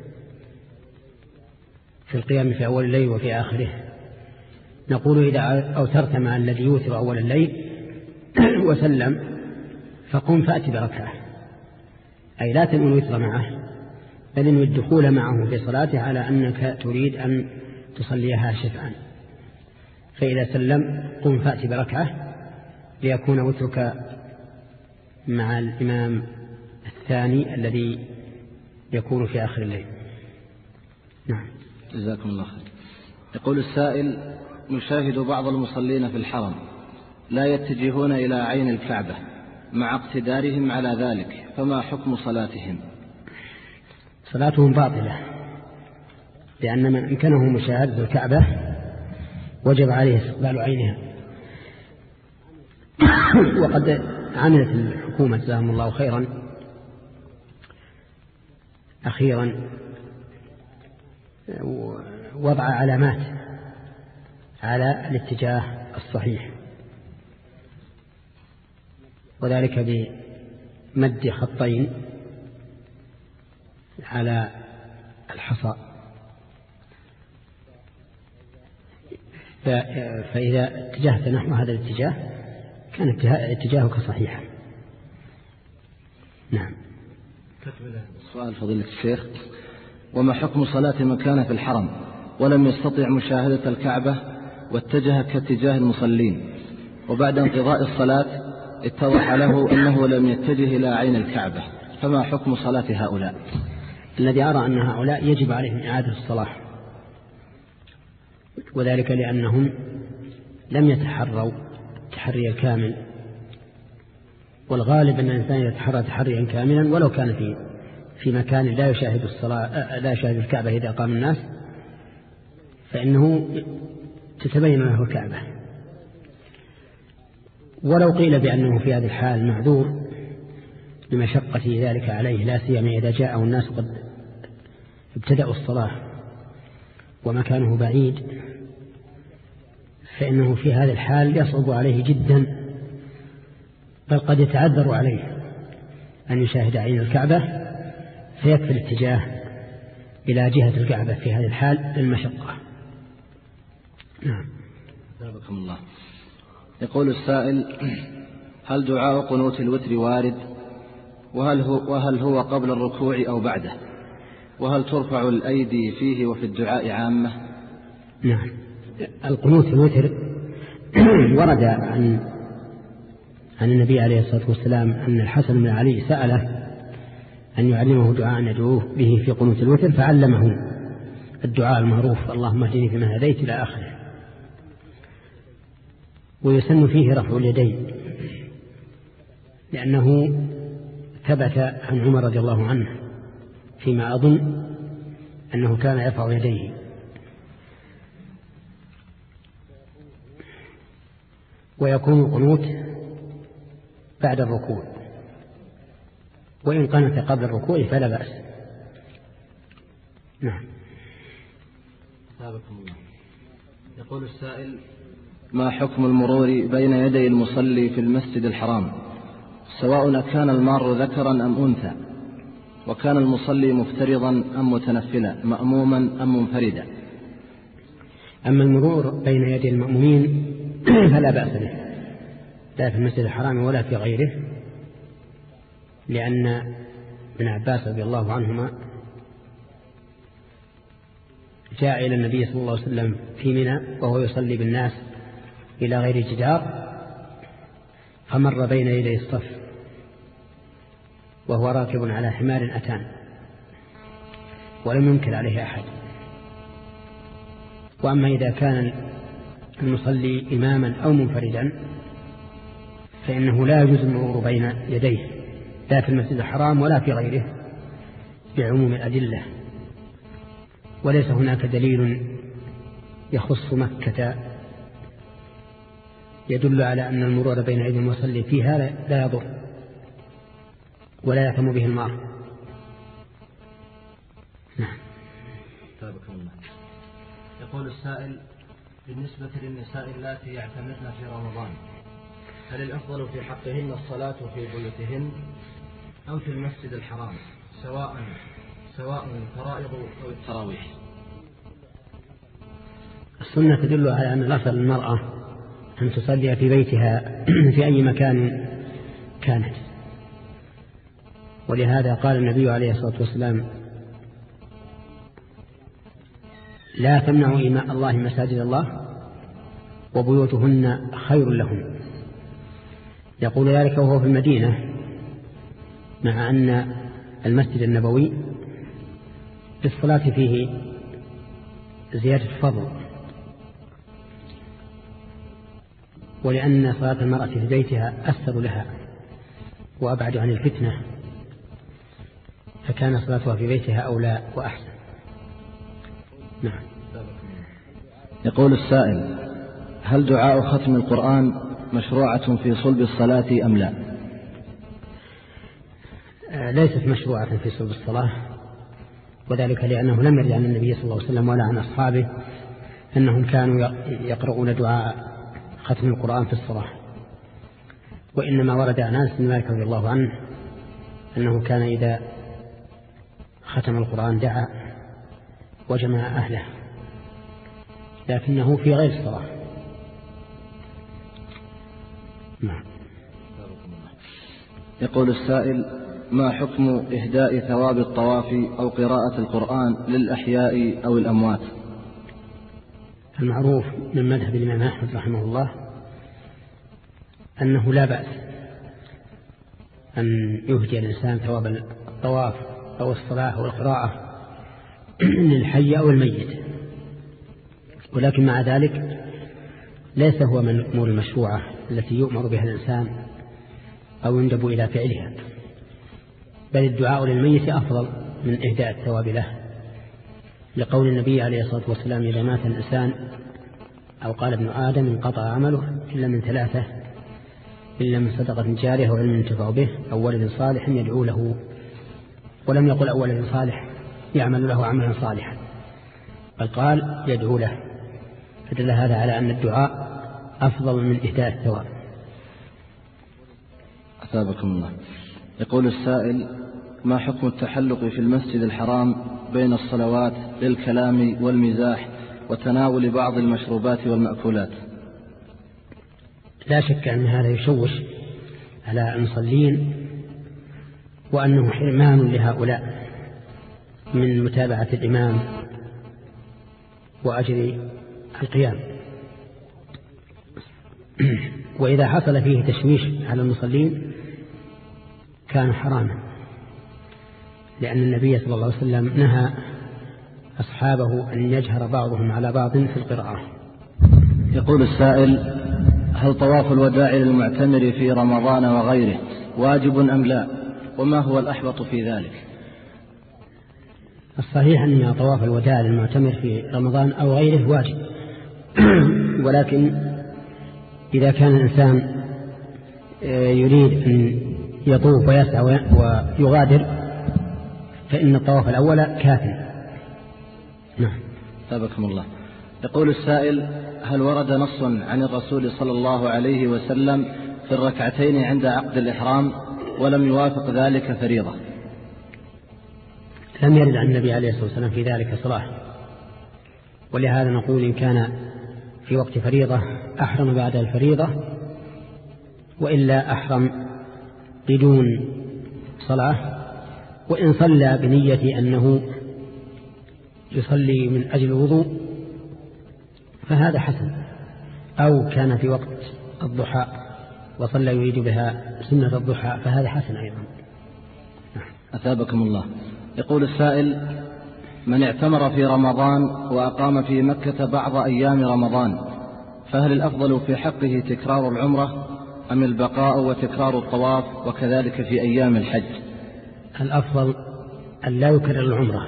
Speaker 2: في القيام في أول الليل وفي آخره، نقول إذا أوترت مع الذي يوتر أول الليل وسلم فقم فأتي بركعة، أي لا تنوي الوتر معه بل انوي الدخول معه في صلاته على أنك تريد أن تصليها شفعا. فإذا سلم قم فأتي بركعة ليكون وترك مع الإمام الثاني الذي يكون في آخر الليل. نعم.
Speaker 1: جزاكم الله خير. يقول السائل: نشاهد بعض المصلين في الحرم لا يتجهون إلى عين الكعبة مع اقتدارهم على ذلك، فما حكم صلاتهم؟
Speaker 2: صلاتهم باطلة، لأن من أمكنه مشاهدة الكعبة وجب عليه استقبال عينها. وقد عملت الحكومة جزاهم الله خيرا أخيرا وضع علامات على الاتجاه الصحيح، وذلك بمد خطين على الحصى، فإذا اتجهت نحو هذا الاتجاه كان اتجاهك صحيحا. نعم.
Speaker 1: سؤال فضيلة الشيخ: وما حكم صلاة من كان في الحرم ولم يستطع مشاهدة الكعبة واتجه كاتجاه المصلين، وبعد انقضاء الصلاة اتضح له أنه لم يتجه إلى عين الكعبة، فما حكم صلاة هؤلاء؟
Speaker 2: الذي أرى أن هؤلاء يجب عليهم إعادة الصلاة، وذلك لأنهم لم يتحروا التحري الكامل، والغالب أن الإنسان يتحرى تحريا كاملا ولو كان في في مكان لا يشاهد الصلاة لا يشاهد الكعبة إذا قام الناس، فإنه تتبين له الكعبة. ولو قيل بأنه في هذه الحال معذور لمشقة ذلك عليه، لا سيما إذا جاءه الناس قد ابتدأوا الصلاة ومكانه بعيد، فإنه في هذا الحال يصعب عليه جدا، بل قد يتعذر عليه أن يشاهد عين الكعبة، فيكفي الاتجاه إلى جهة الكعبة في هذه الحال للمشقة. نعم.
Speaker 1: جزاكم الله. يقول السائل: هل دعاء قنوت الوتر وارد؟ وهل هو, وهل هو قبل الركوع أو بعده؟ وهل ترفع الأيدي فيه وفي الدعاء عامة؟
Speaker 2: نعم. القنوت في الوتر ورد عن عن النبي عليه الصلاة والسلام أن الحسن بن علي سأله أن يعلمه دعاء يدعوه به في قنوت الوتر، فعلمه الدعاء المعروف: اللهم اهدني فيمن هديت إلى آخره. ويسن فيه رفع اليدين، لأنه ثبت عن عمر رضي الله عنه فيما أظن أنه كان يرفع يديه. ويكون القنوت بعد الركوع، وإن قنت قبل الركوع فلا بأس. نعم.
Speaker 1: يقول السائل: ما حكم المرور بين يدي المصلي في المسجد الحرام، سواء كان المار ذكرا أم أنثى، وكان المصلي مفترضا أم متنفلا، مأموما أم منفردا؟
Speaker 2: أما المرور بين يدي المأمومين فلا بأس به، لا في المسجد الحرام ولا في غيره، لأن ابن عباس رضي الله عنهما جاء إلى النبي صلى الله عليه وسلم في منى وهو يصلي بالناس إلى غير جدار، فمر بين يدي الصف وهو راكب على حمار أتان، ولم ينكر عليه أحد. وأما إذا كان المصلي إماما أو منفردا فإنه لا يجوز المرور بين يديه، لا في المسجد الحرام ولا في غيره، بعموم الأدلة. وليس هناك دليل يخص مكة يدل على أن المرور بين يدي المصلي فيها لا يضر ولا يأثم به المار.
Speaker 1: نعم. يقول السائل: بالنسبة للنساء اللاتي يعتمرن في رمضان، هل الأفضل في حقهن الصلاة في بيوتهن أم في المسجد الحرام، سواء سواء الفرائض أو التراويح؟
Speaker 2: السنة تدل على أن الأصل المرأة أن تصلي في بيتها في أي مكان كانت، ولهذا قال النبي عليه الصلاة والسلام: لا تمنعوا إماء الله مساجد الله وبيوتهن خير لهم. يقول ذلك وهو في المدينة، مع أن المسجد النبوي للصلاة فيه زيادة فضل، ولأن صلاة المرأة في بيتها أسر لها وأبعد عن الفتنة، فكان صلاتها في بيتها أولى وأحسن. نعم.
Speaker 1: يقول السائل: هل دعاء ختم القرآن مشروعة في صلب الصلاة أم لا؟
Speaker 2: ليست مشروعة في صلب الصلاة، وذلك لأنه لم يرد عن النبي صلى الله عليه وسلم ولا عن أصحابه أنهم كانوا يقرؤون دعاء ختم القرآن في الصلاة، وإنما ورد عن أنس بن مالك رضي الله عنه أنه كان إذا ختم القرآن دعا وجمع أهله، لكنه في غير الصلاة. نعم.
Speaker 1: يقول السائل: ما حكم إهداء ثواب الطواف أو قراءة القرآن للأحياء أو الأموات؟
Speaker 2: المعروف من مذهب الإمام أحمد رحمه الله أنه لا بأس أن يهدي الإنسان ثواب الطواف أو الصلاة أو القراءة للحي أو الميت، ولكن مع ذلك ليس هو من الأمور المشروعة التي يؤمر بها الإنسان أو يندب إلى فعلها، بل الدعاء للميت أفضل من إهداء الثواب له، لقول النبي عليه الصلاة والسلام: إذا مات الإنسان أو قال ابن آدم انقطع عمله إلا من ثلاثة: إلا من صدقة جارية وعلم ينتفع به أو ولد صالح يدعو له، ولم يقل أو ولد صالح يعمل له عملا صالحا، بل قال يدعو له، فدل هذا على أن الدعاء أفضل من إهداء الثواب.
Speaker 1: أثابكم الله. يقول السائل: ما حكم التحلق في المسجد الحرام بين الصلوات للكلام والمزاح وتناول بعض المشروبات والمأكولات؟
Speaker 2: لا شك أن هذا يشوش على المصلين، وأنه حرمان لهؤلاء من متابعة الإمام وأجر القيام. وإذا حصل فيه تشويش على المصلين كان حراما، لأن النبي صلى الله عليه وسلم نهى أصحابه أن يجهر بعضهم على بعض في القراءة.
Speaker 1: يقول السائل: هل طواف الوداع للمعتمر في رمضان وغيره واجب أم لا؟ وما هو الأحوط في ذلك؟
Speaker 2: الصحيح أن طواف الوداع للمعتمر في رمضان أو غيره واجب، ولكن إذا كان الإنسان يريد أن يطوف ويسعى ويغادر فإن الطواف الأول كافٍ. نعم.
Speaker 1: ثابكم الله. يقول السائل: هل ورد نص عن الرسول صلى الله عليه وسلم في الركعتين عند عقد الإحرام ولم يوافق ذلك فريضة؟
Speaker 2: لم يرد عن النبي عليه الصلاة والسلام في ذلك صلاة، ولهذا نقول إن كان في وقت فريضة أحرم بعد الفريضة، وإلا أحرم بدون صلاة، وإن صلى بنية أنه يصلي من أجل الوضوء فهذا حسن، أو كان في وقت الضحى وصلى يريد بها سنة الضحى فهذا حسن أيضا.
Speaker 1: أثابكم الله. يقول السائل: من اعتمر في رمضان وأقام في مكة بعض أيام رمضان فهل الأفضل في حقه تكرار العمرة أم البقاء وتكرار الطواف وكذلك في أيام الحج؟
Speaker 2: الأفضل أن لا يكرر العمرة،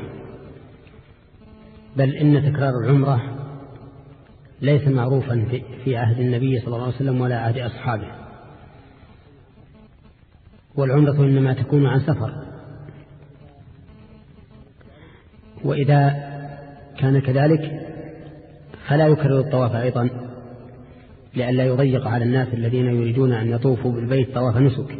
Speaker 2: بل إن تكرار العمرة ليس معروفا في عهد النبي صلى الله عليه وسلم ولا عهد أصحابه، والعمرة إنما تكون عن سفر، وإذا كان كذلك فلا يكرر الطواف أيضا لئلا يضيق على الناس الذين يريدون أن يطوفوا بالبيت طواف نسك،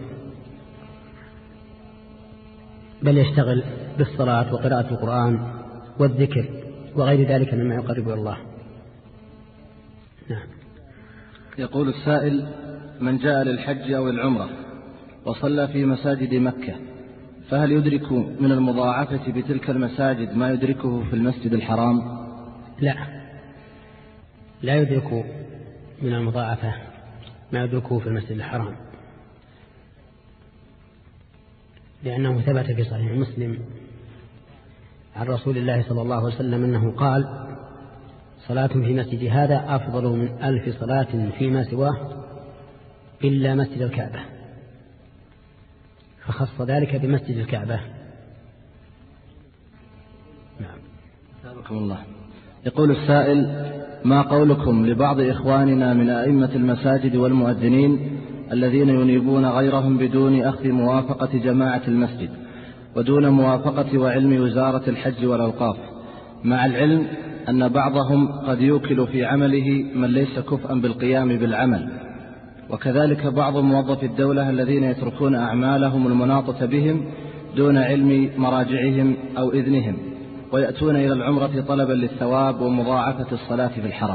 Speaker 2: بل يشتغل بالصلاة وقراءة القرآن والذكر وغير ذلك مما يقرب إلى الله. نعم.
Speaker 1: يقول السائل: من جاء للحج أو العمرة وصلى في مساجد مكة فهل يدرك من المضاعفة بتلك المساجد ما يدركه في المسجد الحرام؟
Speaker 2: لا، لا يدرك من المضاعفة ما يدركه في المسجد الحرام، لأنه ثبت في صحيح مسلم عن رسول الله صلى الله عليه وسلم أنه قال: صلاة في مسجد هذا أفضل من ألف صلاة فيما سواه إلا مسجد الكعبة، فخص ذلك بمسجد الكعبة.
Speaker 1: نعم. سابقكم الله. يقول السائل: ما قولكم لبعض إخواننا من أئمة المساجد والمؤذنين الذين ينيبون غيرهم بدون أخذ موافقة جماعة المسجد ودون موافقة وعلم وزارة الحج والأوقاف، مع العلم أن بعضهم قد يوكل في عمله من ليس كفءا بالقيام بالعمل، وكذلك بعض موظفي الدولة الذين يتركون أعمالهم المناطة بهم دون علم مراجعهم أو إذنهم ويأتون إلى العمرة طلبا للثواب ومضاعفة الصلاة في الحرم؟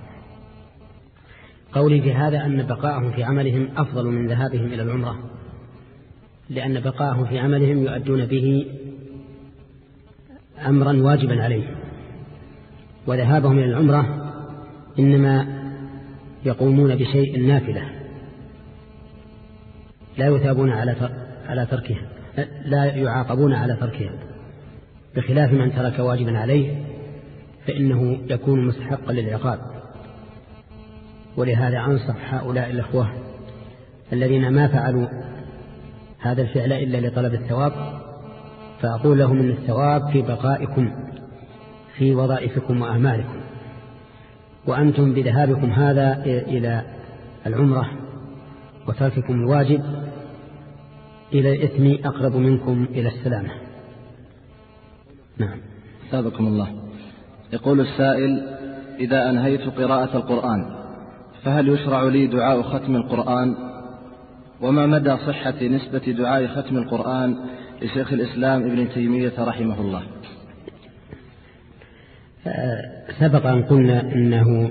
Speaker 2: قولي في هذا أن بقاءهم في عملهم أفضل من ذهابهم إلى العمرة، لأن بقاءهم في عملهم يؤدون به أمرا واجبا عليه، وذهابهم إلى العمرة إنما يقومون بشيء نافلة لا يثابون على تركها، لا يعاقبون على تركها، بخلاف من ترك واجبا عليه فإنه يكون مستحقا للعقاب. ولهذا أنصح هؤلاء الأخوة الذين ما فعلوا هذا الفعل إلا لطلب الثواب، فأقول لهم أن الثواب في بقائكم في وظائفكم وأعمالكم، وأنتم بذهابكم هذا إلى العمرة وترككم الواجب إلى الإثم أقرب منكم إلى السلامة. نعم.
Speaker 1: سابقكم الله. يقول السائل: إذا أنهيت قراءة القرآن فهل يشرع لي دعاء ختم القرآن؟ وما مدى صحة نسبة دعاء ختم القرآن لشيخ الإسلام ابن تيمية رحمه الله؟
Speaker 2: سبق أن قلنا إنه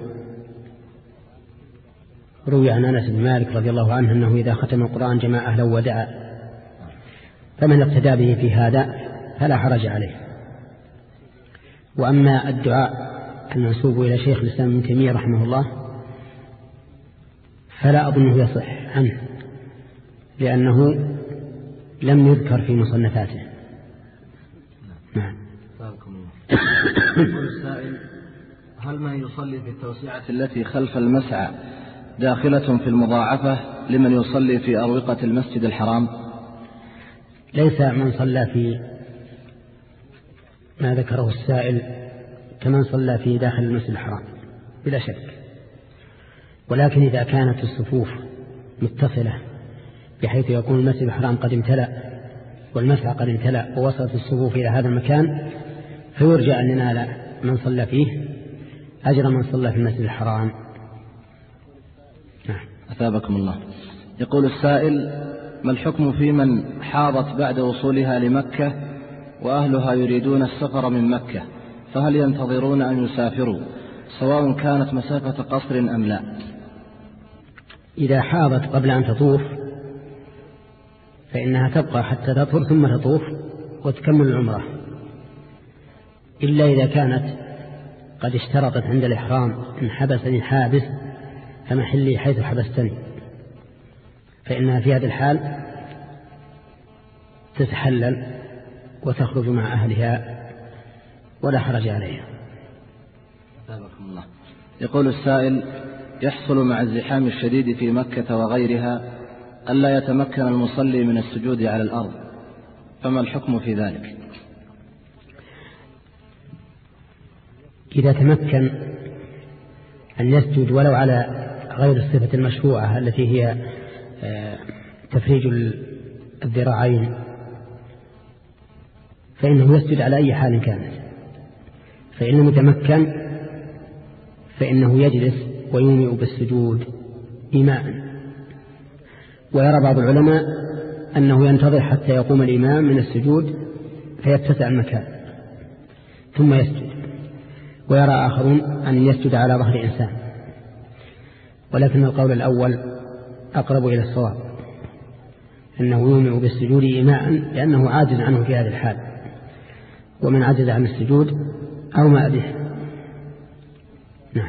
Speaker 2: روي عن أنس بن مالك رضي الله عنه أنه إذا ختم القرآن جمع أهله ودعا، فمن اقتدى به في هذا فلا حرج عليه. وأما الدعاء المنسوب إلى شيخ الإسلام ابن تيمية رحمه الله فلا أظنه يصح عنه، لأنه لم يذكر في مصنفاته. نعم.
Speaker 1: يقول السائل: هل من يصلي في التوسعة التي خلف المسعى داخلة في المضاعفة لمن يصلي في أروقة المسجد الحرام؟
Speaker 2: ليس من صلى في ما ذكره السائل كمن صلى في داخل المسجد الحرام بلا شك، ولكن إذا كانت الصفوف متصلة بحيث يكون المسجد الحرام قد امتلأ والمسعى قد امتلأ ووصلت الصفوف إلى هذا المكان، فيرجى أن ينال من صلى فيه أجر من صلى في المسجد الحرام.
Speaker 1: نعم. أثابكم الله. يقول السائل: ما الحكم في من حاضت بعد وصولها لمكة وأهلها يريدون السفر من مكة، فهل ينتظرون أن يسافروا سواء كانت مسافة قصر أم لا؟
Speaker 2: إذا حاضت قبل أن تطوف فإنها تبقى حتى تطهر ثم تطوف وتكمل العمرة، إلا إذا كانت قد اشترطت عند الإحرام إن حبسني حابس فمحلي حيث حبستني، فإنها في هذه الحال تتحلل وتخرج مع أهلها ولا حرج عليها.
Speaker 1: الله. يقول السائل: يحصل مع الزحام الشديد في مكة وغيرها ألا يتمكن المصلي من السجود على الأرض، فما الحكم في ذلك؟
Speaker 2: إذا تمكن أن يسجد ولو على غير الصفة المشروعة التي هي تفريج الذراعين فإنه يسجد على أي حال كانت، فإن لم يتمكن فإنه يجلس ويومئ بالسجود إيماء. ويرى بعض العلماء أنه ينتظر حتى يقوم الإمام من السجود فيتسع المكان ثم يسجد، ويرى آخرون أن يسجد على ظهر إنسان، ولكن القول الأول أقرب إلى الصواب، أنه يومئ بالسجود إيماء لأنه عاجز عنه في هذه الحال، ومن عجز عن السجود أومأ به. نعم.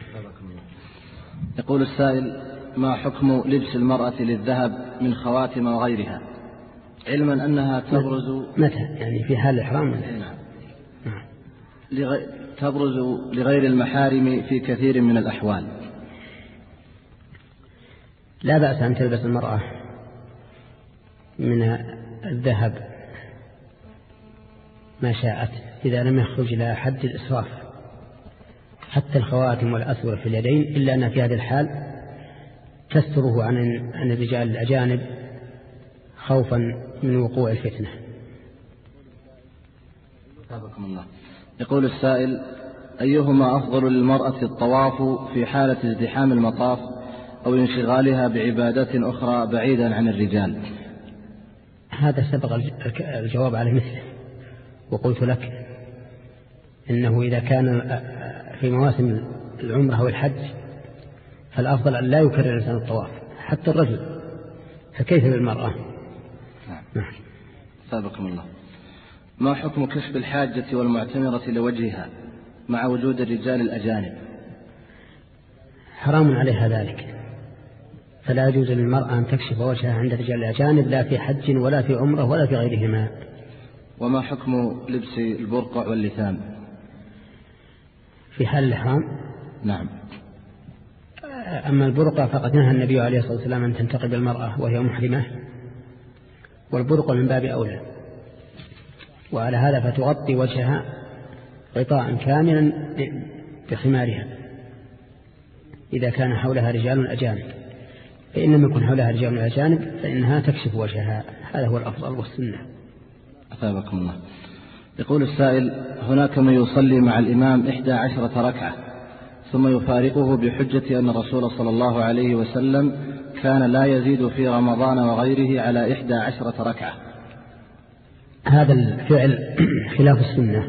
Speaker 1: يقول السائل: ما حكم لبس المرأة للذهب من خواتم وغيرها، علما أنها تبرز
Speaker 2: متى يعني في حال الإحرام؟
Speaker 1: نعم. نعم. لغي... تبرز لغير المحارم في كثير من الأحوال.
Speaker 2: لا بأس أن تلبس المرأة من الذهب ما شاءت إذا لم يخرج إلى حد الإسراف، حتى الخواتم والأسور في اليدين، إلا أن في هذه الحال تستره عن عن الرجال الأجانب خوفا من وقوع الفتنة.
Speaker 1: سابقكم الله. يقول السائل: أيهما أفضل للمرأة، الطواف في حالة ازدحام المطاف أو انشغالها بعبادات أخرى بعيدا عن الرجال؟
Speaker 2: هذا سبق الجواب على مثله، وقلت لك إنه إذا كان في مواسم العمرة والحج فالأفضل أن لا يكرر الإنسان الطواف حتى الرجل، فكيف بالمرأة؟
Speaker 1: نعم. نعم. سابقكم الله. ما حكم كشف الحاجة والمعتمرة لوجهها مع وجود الرجال الأجانب؟
Speaker 2: حرام عليها ذلك، فلا يجوز للمرأة أن تكشف وجهها عند الرجال الأجانب لا في حج ولا في عمرة ولا في غيرهما.
Speaker 1: وما حكم لبس البرقع واللثام
Speaker 2: في حال الإحرام؟
Speaker 1: نعم.
Speaker 2: أما البرقع فقد نهى النبي عليه الصلاة والسلام أن تنتقب المرأة وهي محرمة، والبرقع من باب أولى، وعلى هذا فتغطي وجهها غطاء كاملا بخمارها إذا كان حولها رجال أجانب، فإن لم يكن حولها رجال أجانب فإنها تكشف وجهها، هذا هو الأفضل والسنة.
Speaker 1: أثابكم الله. يقول السائل: هناك من يصلي مع الإمام إحدى عشرة ركعة ثم يفارقه بحجة أن الرسول صلى الله عليه وسلم كان لا يزيد في رمضان وغيره على إحدى عشرة ركعة.
Speaker 2: هذا الفعل خلاف السنة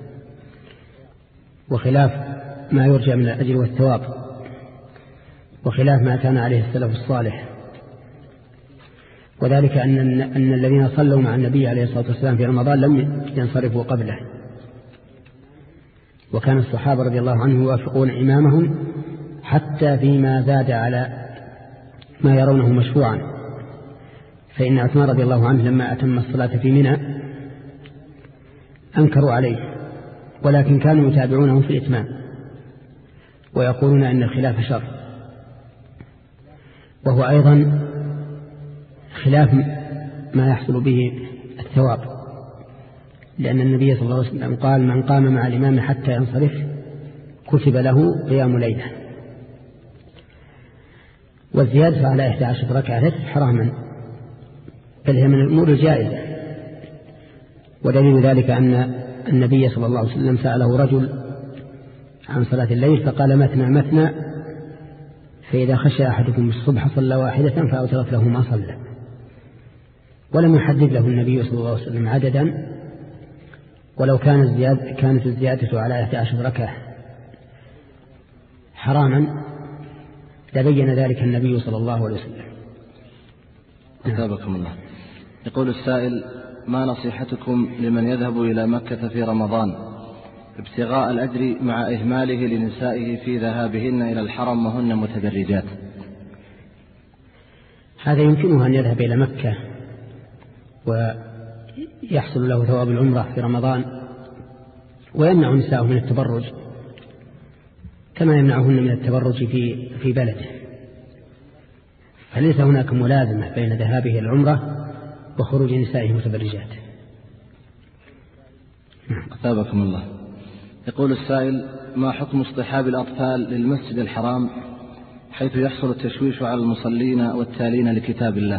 Speaker 2: وخلاف ما يرجى من الأجر والثواب وخلاف ما كان عليه السلف الصالح، وذلك أن, أن الذين صلوا مع النبي عليه الصلاة والسلام في رمضان لم ينصرفوا قبله، وكان الصحابة رضي الله عنهم يوافقون إمامهم حتى فيما زاد على ما يرونه مشروعا. فإن عثمان رضي الله عنه لما أتم الصلاة في منى أنكروا عليه، ولكن كانوا يتابعونه في الإتمام ويقولون أن الخلاف شر، وهو أيضا خلاف ما يحصل به الثواب، لأن النبي صلى الله عليه وسلم قال: من قام مع الإمام حتى ينصرف كتب له قيام ليلة. والزيادة على إحدى عشرة ركعة ليست حراما، بل هي من الأمور الجائزة، ودليل ذلك أن النبي صلى الله عليه وسلم سأله رجل عن صلاة الليل فقال: مثنى مثنى، فإذا خشى أحدكم الصبح صلى واحدة فأوترت له ما صلى. ولم يحدد له النبي صلى الله عليه وسلم عددا، ولو كان الزيادة كانت الزيادة على إحدى عشرة ركعة حراما لبين ذلك النبي صلى الله عليه وسلم.
Speaker 1: أثابكم الله. يقول السائل: ما نصيحتكم لمن يذهب إلى مكة في رمضان ابتغاء الأجر مع إهماله لنسائه في ذهابهن إلى الحرم وهن متبرجات؟
Speaker 2: هذا يمكنه أن يذهب إلى مكة ويحصل له ثواب العمرة في رمضان ويمنع نساءه من التبرج كما يمنعهن من التبرج في في بلده، فليس هناك ملازمة بين ذهابه إلى العمرة وخروج نسائه متبرجات.
Speaker 1: أثابكم الله. يقول السائل: ما حكم اصطحاب الأطفال للمسجد الحرام حيث يحصل التشويش على المصلين والتالين لكتاب الله؟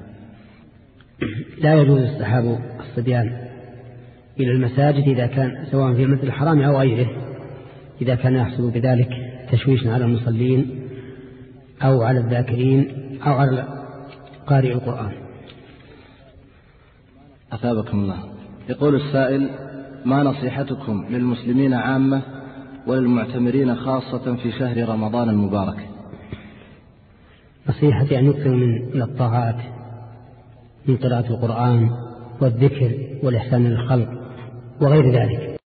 Speaker 2: لا يجوز اصطحاب الصبيان إلى المساجد إذا كان سواء في المسجد الحرام أو غيره، إذا كان يحصل بذلك تشويش على المصلين أو على الذاكرين أو على قارئ القرآن.
Speaker 1: أثابكم الله. يقول السائل: ما نصيحتكم للمسلمين عامة وللمعتمرين خاصة في شهر رمضان المبارك؟
Speaker 2: نصيحتي أن يكثروا من الطاعات، من قراءة القرآن والذكر والإحسان للخلق وغير ذلك.